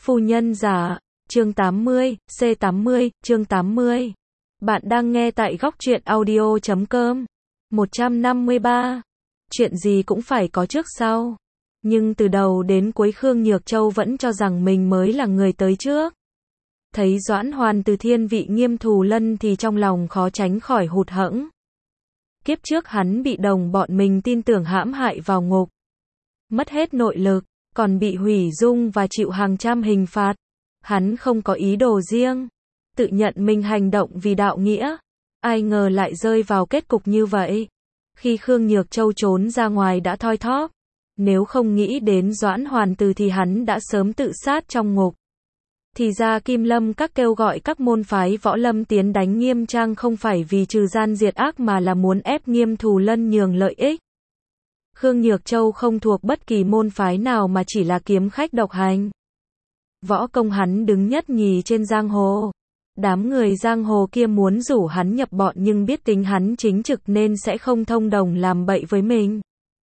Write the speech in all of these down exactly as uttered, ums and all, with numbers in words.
Phu nhân giả, chương tám mươi, C tám mươi, chương tám mươi. Bạn đang nghe tại góc truyện audio chấm com. một trăm năm mươi ba. Chuyện gì cũng phải có trước sau. Nhưng từ đầu đến cuối Khương Nhược Châu vẫn cho rằng mình mới là người tới trước. Thấy Doãn Hoàn từ thiên vị Nghiêm Thù Lân thì trong lòng khó tránh khỏi hụt hẫng. Kiếp trước hắn bị đồng bọn mình tin tưởng hãm hại vào ngục. Mất hết nội lực, còn bị hủy dung và chịu hàng trăm hình phạt. Hắn không có ý đồ riêng, tự nhận mình hành động vì đạo nghĩa. Ai ngờ lại rơi vào kết cục như vậy. Khi Khương Nhược Châu trốn ra ngoài đã thoi thóp. Nếu không nghĩ đến Doãn Hoàn Từ thì hắn đã sớm tự sát trong ngục. Thì ra Kim Lâm các kêu gọi các môn phái võ lâm tiến đánh Nghiêm Trang không phải vì trừ gian diệt ác mà là muốn ép Nghiêm Thù Lân nhường lợi ích. Khương Nhược Châu không thuộc bất kỳ môn phái nào mà chỉ là kiếm khách độc hành. Võ công hắn đứng nhất nhì trên giang hồ. Đám người giang hồ kia muốn rủ hắn nhập bọn nhưng biết tính hắn chính trực nên sẽ không thông đồng làm bậy với mình.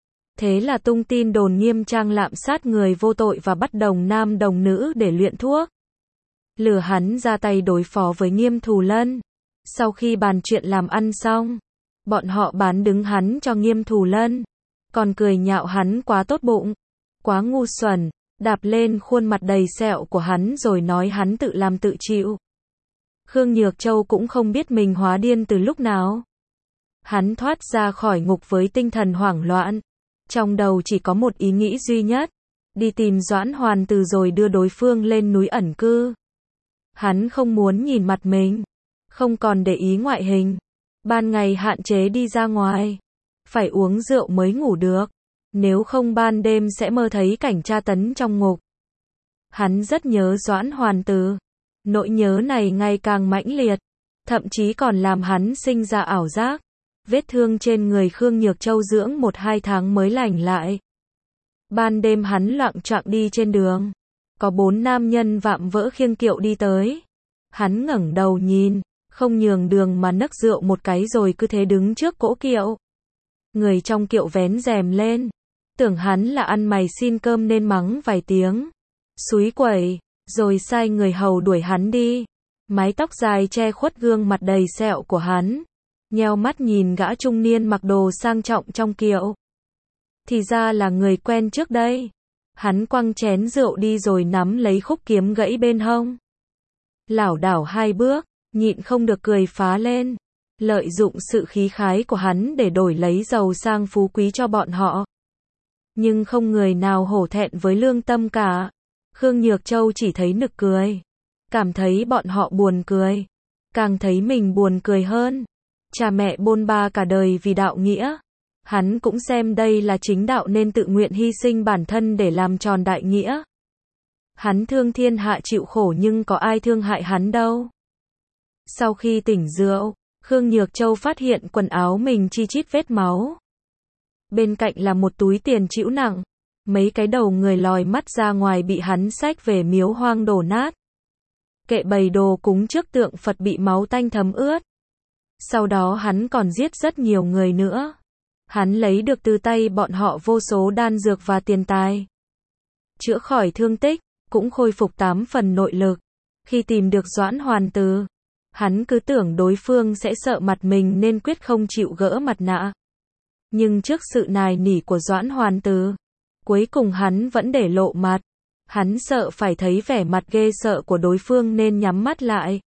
Thế là tung tin đồn Nghiêm Trang lạm sát người vô tội và bắt đồng nam đồng nữ để luyện thuốc. Lừa hắn ra tay đối phó với Nghiêm Thù Lân. Sau khi bàn chuyện làm ăn xong, bọn họ bán đứng hắn cho Nghiêm Thù Lân. Còn cười nhạo hắn quá tốt bụng, quá ngu xuẩn, đạp lên khuôn mặt đầy sẹo của hắn rồi nói hắn tự làm tự chịu. Khương Nhược Châu cũng không biết mình hóa điên từ lúc nào. Hắn thoát ra khỏi ngục với tinh thần hoảng loạn. Trong đầu chỉ có một ý nghĩ duy nhất. Đi tìm Doãn Hoàn Từ rồi đưa đối phương lên núi ẩn cư. Hắn không muốn nhìn mặt mình. Không còn để ý ngoại hình. Ban ngày hạn chế đi ra ngoài. Phải uống rượu mới ngủ được. Nếu không ban đêm sẽ mơ thấy cảnh tra tấn trong ngục. Hắn rất nhớ Doãn Hoàn Từ. Nỗi nhớ này ngày càng mãnh liệt. Thậm chí còn làm hắn sinh ra ảo giác. Vết thương trên người Khương Nhược Châu dưỡng một hai tháng mới lành lại. Ban đêm hắn loạng choạng đi trên đường. Có bốn nam nhân vạm vỡ khiêng kiệu đi tới. Hắn ngẩng đầu nhìn, không nhường đường mà nấc rượu một cái rồi cứ thế đứng trước cỗ kiệu. Người trong kiệu vén rèm lên. Tưởng hắn là ăn mày xin cơm nên mắng vài tiếng. Xúi quẩy, rồi sai người hầu đuổi hắn đi. Mái tóc dài che khuất gương mặt đầy sẹo của hắn. Nheo mắt nhìn gã trung niên mặc đồ sang trọng trong kiệu. Thì ra là người quen trước đây. Hắn quăng chén rượu đi rồi nắm lấy khúc kiếm gãy bên hông. Lảo đảo hai bước, nhịn không được cười phá lên. Lợi dụng sự khí khái của hắn để đổi lấy giàu sang phú quý cho bọn họ. Nhưng không người nào hổ thẹn với lương tâm cả. Khương Nhược Châu chỉ thấy nực cười. Cảm thấy bọn họ buồn cười. Càng thấy mình buồn cười hơn. Cha mẹ bôn ba cả đời vì đạo nghĩa. Hắn cũng xem đây là chính đạo nên tự nguyện hy sinh bản thân để làm tròn đại nghĩa. Hắn thương thiên hạ chịu khổ nhưng có ai thương hại hắn đâu. Sau khi tỉnh rượu, Khương Nhược Châu phát hiện quần áo mình chi chít vết máu. Bên cạnh là một túi tiền trĩu nặng. Mấy cái đầu người lòi mắt ra ngoài bị hắn xách về miếu hoang đổ nát. Kệ bày đồ cúng trước tượng Phật bị máu tanh thấm ướt. Sau đó hắn còn giết rất nhiều người nữa. Hắn lấy được từ tay bọn họ vô số đan dược và tiền tài. Chữa khỏi thương tích, cũng khôi phục tám phần nội lực. Khi tìm được Doãn Hoàn Từ, hắn cứ tưởng đối phương sẽ sợ mặt mình nên quyết không chịu gỡ mặt nạ. Nhưng trước sự nài nỉ của Doãn Hoàn Từ, cuối cùng hắn vẫn để lộ mặt. Hắn sợ phải thấy vẻ mặt ghê sợ của đối phương nên nhắm mắt lại.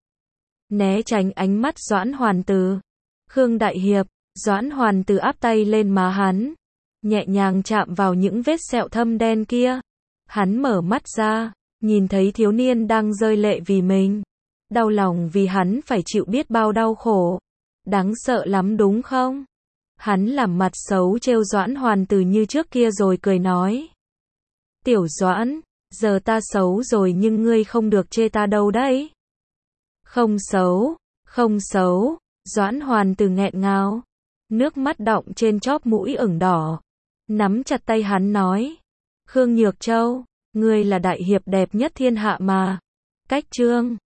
Né tránh ánh mắt Doãn Hoàn Từ. Khương Đại Hiệp, Doãn Hoàn Từ áp tay lên má hắn. Nhẹ nhàng chạm vào những vết sẹo thâm đen kia. Hắn mở mắt ra, nhìn thấy thiếu niên đang rơi lệ vì mình. Đau lòng vì hắn phải chịu biết bao đau khổ. Đáng sợ lắm đúng không? Hắn làm mặt xấu trêu Doãn Hoàn Từ như trước kia rồi cười nói. Tiểu Doãn, giờ ta xấu rồi nhưng ngươi không được chê ta đâu đấy. Không xấu, không xấu, Doãn Hoàn Từ nghẹn ngào. Nước mắt đọng trên chóp mũi ửng đỏ. Nắm chặt tay hắn nói. Khương Nhược Châu, ngươi là đại hiệp đẹp nhất thiên hạ mà. Cách chương.